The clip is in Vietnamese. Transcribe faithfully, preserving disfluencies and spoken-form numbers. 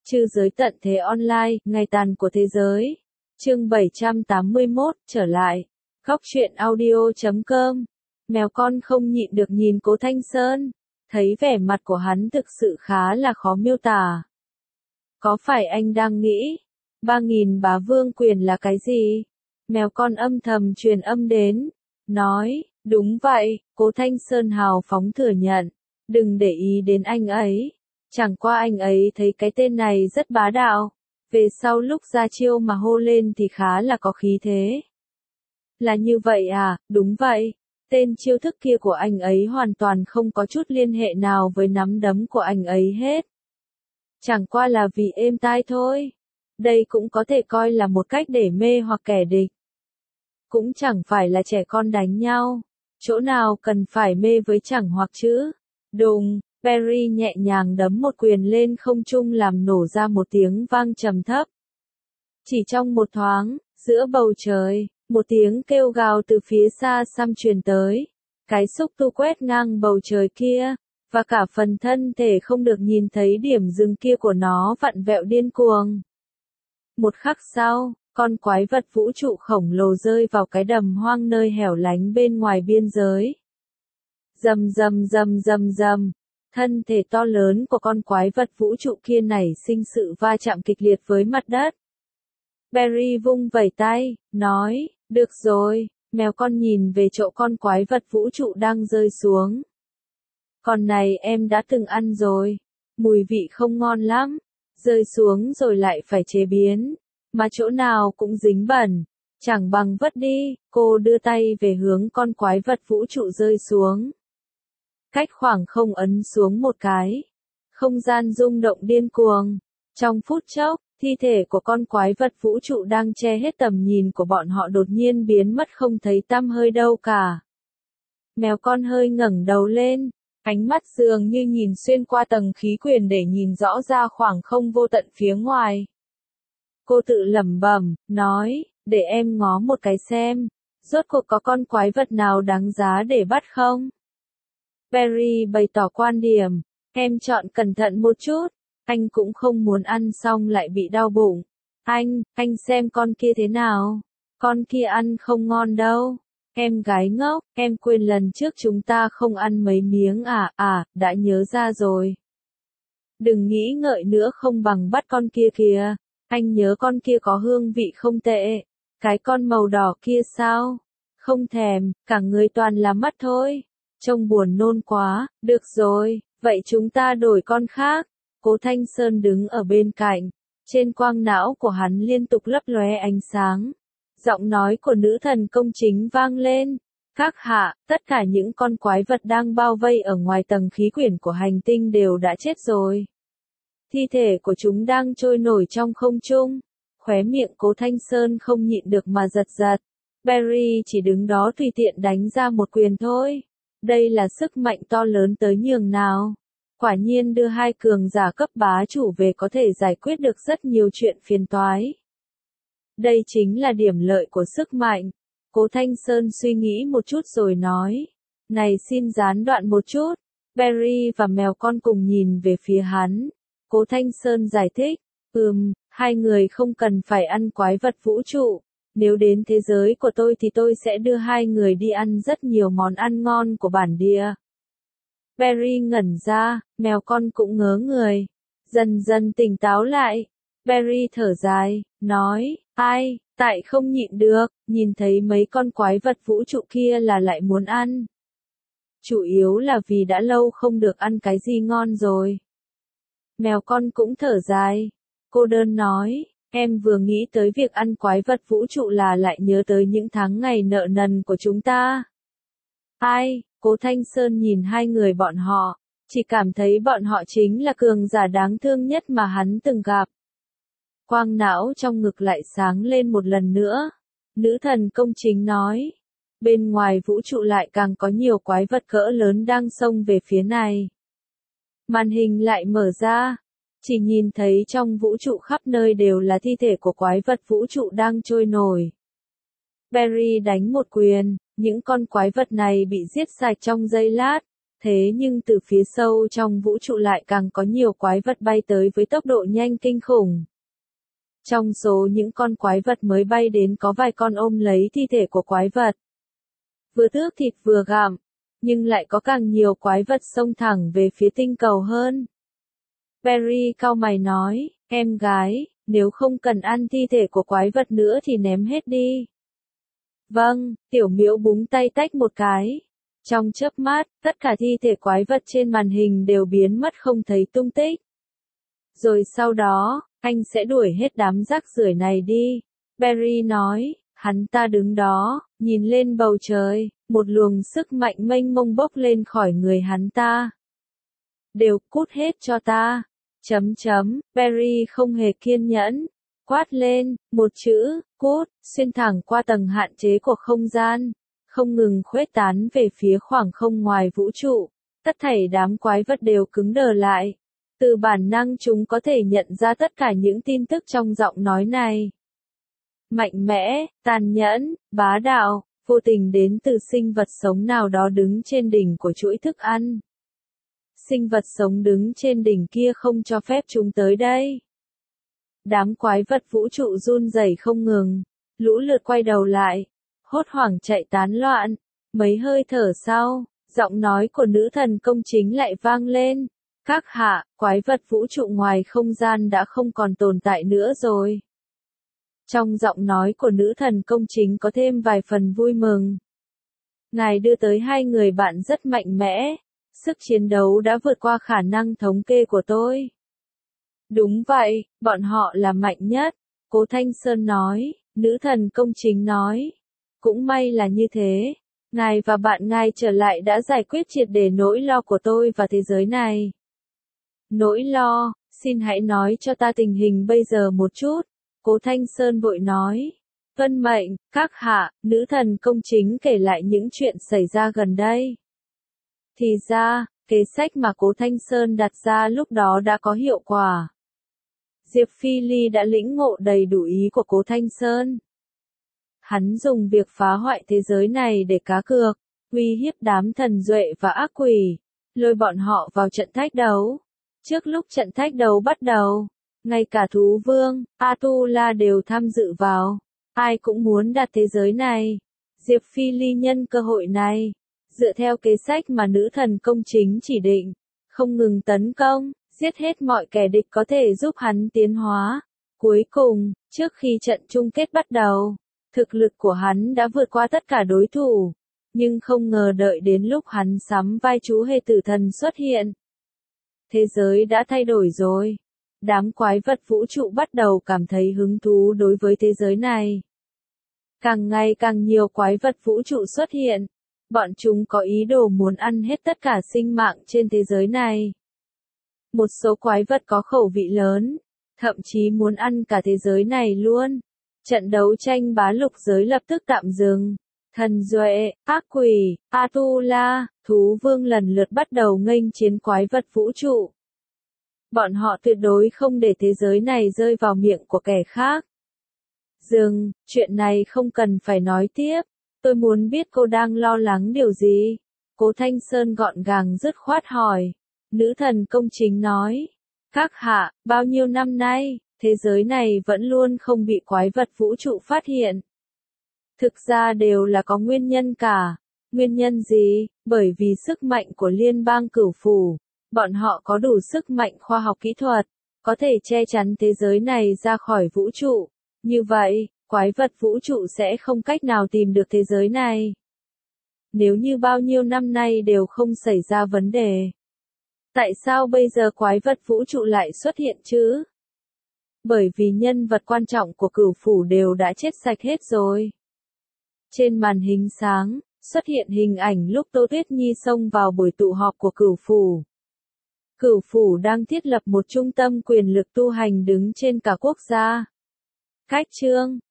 Trư giới tận thế online, ngày tàn của thế giới. Chương bảy trăm tám mươi mốt, trở lại. Góc truyện audio chấm com. Mèo con không nhịn được nhìn Cố Thanh Sơn. Thấy vẻ mặt của hắn thực sự khá là khó miêu tả. Có phải anh đang nghĩ, ba nghìn bá vương quyền là cái gì? Mèo con âm thầm truyền âm đến. Nói, đúng vậy, Cố Thanh Sơn hào phóng thừa nhận. Đừng để ý đến anh ấy. Chẳng qua anh ấy thấy cái tên này rất bá đạo. Về sau lúc ra chiêu mà hô lên thì khá là có khí thế. Là như vậy à, đúng vậy. Tên chiêu thức kia của anh ấy hoàn toàn không có chút liên hệ nào với nắm đấm của anh ấy hết. Chẳng qua là vì êm tai thôi. Đây cũng có thể coi là một cách để mê hoặc kẻ địch. Cũng chẳng phải là trẻ con đánh nhau. Chỗ nào cần phải mê với chẳng hoặc chứ. Đùng, Perry nhẹ nhàng đấm một quyền lên không trung làm nổ ra một tiếng vang trầm thấp. Chỉ trong một thoáng, giữa bầu trời, một tiếng kêu gào từ phía xa xăm truyền tới. Cái xúc tu quét ngang bầu trời kia, và cả phần thân thể không được nhìn thấy điểm dừng kia của nó vặn vẹo điên cuồng. Một khắc sau, con quái vật vũ trụ khổng lồ rơi vào cái đầm hoang nơi hẻo lánh bên ngoài biên giới. Rầm rầm rầm rầm rầm. Thân thể to lớn của con quái vật vũ trụ kia nảy sinh sự va chạm kịch liệt với mặt đất. Perry vung vẩy tay, nói, được rồi, mèo con nhìn về chỗ con quái vật vũ trụ đang rơi xuống. Con này em đã từng ăn rồi, mùi vị không ngon lắm, rơi xuống rồi lại phải chế biến, mà chỗ nào cũng dính bẩn, chẳng bằng vứt đi, cô đưa tay về hướng con quái vật vũ trụ rơi xuống. Cách khoảng không ấn xuống một cái. Không gian rung động điên cuồng. Trong phút chốc, thi thể của con quái vật vũ trụ đang che hết tầm nhìn của bọn họ đột nhiên biến mất không thấy tăm hơi đâu cả. Mèo con hơi ngẩng đầu lên, ánh mắt dường như nhìn xuyên qua tầng khí quyển để nhìn rõ ra khoảng không vô tận phía ngoài. Cô tự lẩm bẩm, nói, để em ngó một cái xem, rốt cuộc có con quái vật nào đáng giá để bắt không? Perry bày tỏ quan điểm, em chọn cẩn thận một chút, anh cũng không muốn ăn xong lại bị đau bụng. Anh, anh xem con kia thế nào? Con kia ăn không ngon đâu. Em gái ngốc, em quên lần trước chúng ta không ăn mấy miếng à, à, đã nhớ ra rồi. Đừng nghĩ ngợi nữa không bằng bắt con kia kìa, anh nhớ con kia có hương vị không tệ. Cái con màu đỏ kia sao? Không thèm, cả người toàn là mắt thôi. Trông buồn nôn quá, được rồi, vậy chúng ta đổi con khác. Cố Thanh Sơn đứng ở bên cạnh, trên quang não của hắn liên tục lấp lóe ánh sáng. Giọng nói của nữ thần công chính vang lên. Các hạ, tất cả những con quái vật đang bao vây ở ngoài tầng khí quyển của hành tinh đều đã chết rồi. Thi thể của chúng đang trôi nổi trong không trung. Khóe miệng Cố Thanh Sơn không nhịn được mà giật giật. Perry chỉ đứng đó tùy tiện đánh ra một quyền thôi. Đây là sức mạnh to lớn tới nhường nào. Quả nhiên đưa hai cường giả cấp bá chủ về có thể giải quyết được rất nhiều chuyện phiền toái. Đây chính là điểm lợi của sức mạnh. Cố Thanh Sơn suy nghĩ một chút rồi nói. Này xin gián đoạn một chút. Perry và mèo con cùng nhìn về phía hắn. Cố Thanh Sơn giải thích. Ừm, hai người không cần phải ăn quái vật vũ trụ. Nếu đến thế giới của tôi thì tôi sẽ đưa hai người đi ăn rất nhiều món ăn ngon của bản địa. Perry ngẩn ra, mèo con cũng ngớ người. Dần dần tỉnh táo lại. Perry thở dài, nói, ai, tại không nhịn được, nhìn thấy mấy con quái vật vũ trụ kia là lại muốn ăn. Chủ yếu là vì đã lâu không được ăn cái gì ngon rồi. Mèo con cũng thở dài. Cô đơn nói. Em vừa nghĩ tới việc ăn quái vật vũ trụ là lại nhớ tới những tháng ngày nợ nần của chúng ta. Ai, Cố Thanh Sơn nhìn hai người bọn họ, chỉ cảm thấy bọn họ chính là cường giả đáng thương nhất mà hắn từng gặp. Quang não trong ngực lại sáng lên một lần nữa. Nữ thần công chính nói, bên ngoài vũ trụ lại càng có nhiều quái vật cỡ lớn đang xông về phía này. Màn hình lại mở ra. Chỉ nhìn thấy trong vũ trụ khắp nơi đều là thi thể của quái vật vũ trụ đang trôi nổi. Perry đánh một quyền, những con quái vật này bị giết sạch trong giây lát, Thế nhưng từ phía sâu trong vũ trụ lại càng có nhiều quái vật bay tới với tốc độ nhanh kinh khủng. Trong số những con quái vật mới bay đến có vài con ôm lấy thi thể của quái vật. Vừa tước thịt vừa gặm, nhưng lại có càng nhiều quái vật xông thẳng về phía tinh cầu hơn. Perry cau mày nói, em gái, nếu không cần ăn thi thể của quái vật nữa thì ném hết đi. Vâng, tiểu miễu búng tay tách một cái. Trong chớp mắt, tất cả thi thể quái vật trên màn hình đều biến mất không thấy tung tích. Rồi sau đó, anh sẽ đuổi hết đám rác rưởi này đi. Perry nói, hắn ta đứng đó, nhìn lên bầu trời, một luồng sức mạnh mênh mông bốc lên khỏi người hắn ta. Đều cút hết cho ta. Chấm chấm, Perry không hề kiên nhẫn. Quát lên, một chữ, cút, xuyên thẳng qua tầng hạn chế của không gian, không ngừng khuếch tán về phía khoảng không ngoài vũ trụ. Tất thảy đám quái vật đều cứng đờ lại. Từ bản năng chúng có thể nhận ra tất cả những tin tức trong giọng nói này. Mạnh mẽ, tàn nhẫn, bá đạo, vô tình đến từ sinh vật sống nào đó đứng trên đỉnh của chuỗi thức ăn. Sinh vật sống đứng trên đỉnh kia không cho phép chúng tới đây. Đám quái vật vũ trụ run rẩy không ngừng, lũ lượt quay đầu lại, hốt hoảng chạy tán loạn. Mấy hơi thở sau, giọng nói của nữ thần công chính lại vang lên. Các hạ, quái vật vũ trụ ngoài không gian đã không còn tồn tại nữa rồi. Trong giọng nói của nữ thần công chính có thêm vài phần vui mừng. Ngài đưa tới hai người bạn rất mạnh mẽ, sức chiến đấu đã vượt qua khả năng thống kê của tôi. Đúng vậy, bọn họ là mạnh nhất, Cố Thanh Sơn nói, nữ thần công chính nói. Cũng may là như thế, ngài và bạn ngài trở lại đã giải quyết triệt để nỗi lo của tôi và thế giới này. Nỗi lo, xin hãy nói cho ta tình hình bây giờ một chút, Cố Thanh Sơn vội nói. Vân mệnh, các hạ, nữ thần công chính kể lại những chuyện xảy ra gần đây. Thì ra, kế sách mà Cố Thanh Sơn đặt ra lúc đó đã có hiệu quả. Diệp Phi Ly đã lĩnh ngộ đầy đủ ý của Cố Thanh Sơn. Hắn dùng việc phá hoại thế giới này để cá cược, uy hiếp đám thần duệ và ác quỷ, lôi bọn họ vào trận thách đấu. Trước lúc trận thách đấu bắt đầu, ngay cả thú vương, Atula đều tham dự vào. Ai cũng muốn đạt thế giới này. Diệp Phi Ly nhân cơ hội này, dựa theo kế sách mà nữ thần công chính chỉ định, không ngừng tấn công, giết hết mọi kẻ địch có thể giúp hắn tiến hóa. Cuối cùng, trước khi trận chung kết bắt đầu, thực lực của hắn đã vượt qua tất cả đối thủ, nhưng không ngờ đợi đến lúc hắn sắm vai chú hề tử thần xuất hiện. Thế giới đã thay đổi rồi. Đám quái vật vũ trụ bắt đầu cảm thấy hứng thú đối với thế giới này. Càng ngày càng nhiều quái vật vũ trụ xuất hiện. Bọn chúng có ý đồ muốn ăn hết tất cả sinh mạng trên thế giới này. Một số quái vật có khẩu vị lớn, thậm chí muốn ăn cả thế giới này luôn. Trận đấu tranh bá lục giới lập tức tạm dừng. Thần duệ, ác quỷ, Atula, thú vương lần lượt bắt đầu nghênh chiến quái vật vũ trụ. Bọn họ tuyệt đối không để thế giới này rơi vào miệng của kẻ khác. Dừng, chuyện này không cần phải nói tiếp. Tôi muốn biết cô đang lo lắng điều gì. Cố Thanh Sơn gọn gàng dứt khoát hỏi. Nữ thần công chính nói. Các hạ, bao nhiêu năm nay, thế giới này vẫn luôn không bị quái vật vũ trụ phát hiện. Thực ra đều là có nguyên nhân cả. Nguyên nhân gì? Bởi vì sức mạnh của liên bang cửu phủ. Bọn họ có đủ sức mạnh khoa học kỹ thuật, có thể che chắn thế giới này ra khỏi vũ trụ. Như vậy, quái vật vũ trụ sẽ không cách nào tìm được thế giới này. Nếu như bao nhiêu năm nay đều không xảy ra vấn đề, tại sao bây giờ quái vật vũ trụ lại xuất hiện chứ? Bởi vì nhân vật quan trọng của cửu phủ đều đã chết sạch hết rồi. Trên màn hình sáng, xuất hiện hình ảnh lúc Tô Tuyết Nhi xông vào buổi tụ họp của cửu phủ. Cửu phủ đang thiết lập một trung tâm quyền lực tu hành đứng trên cả quốc gia. Cách chương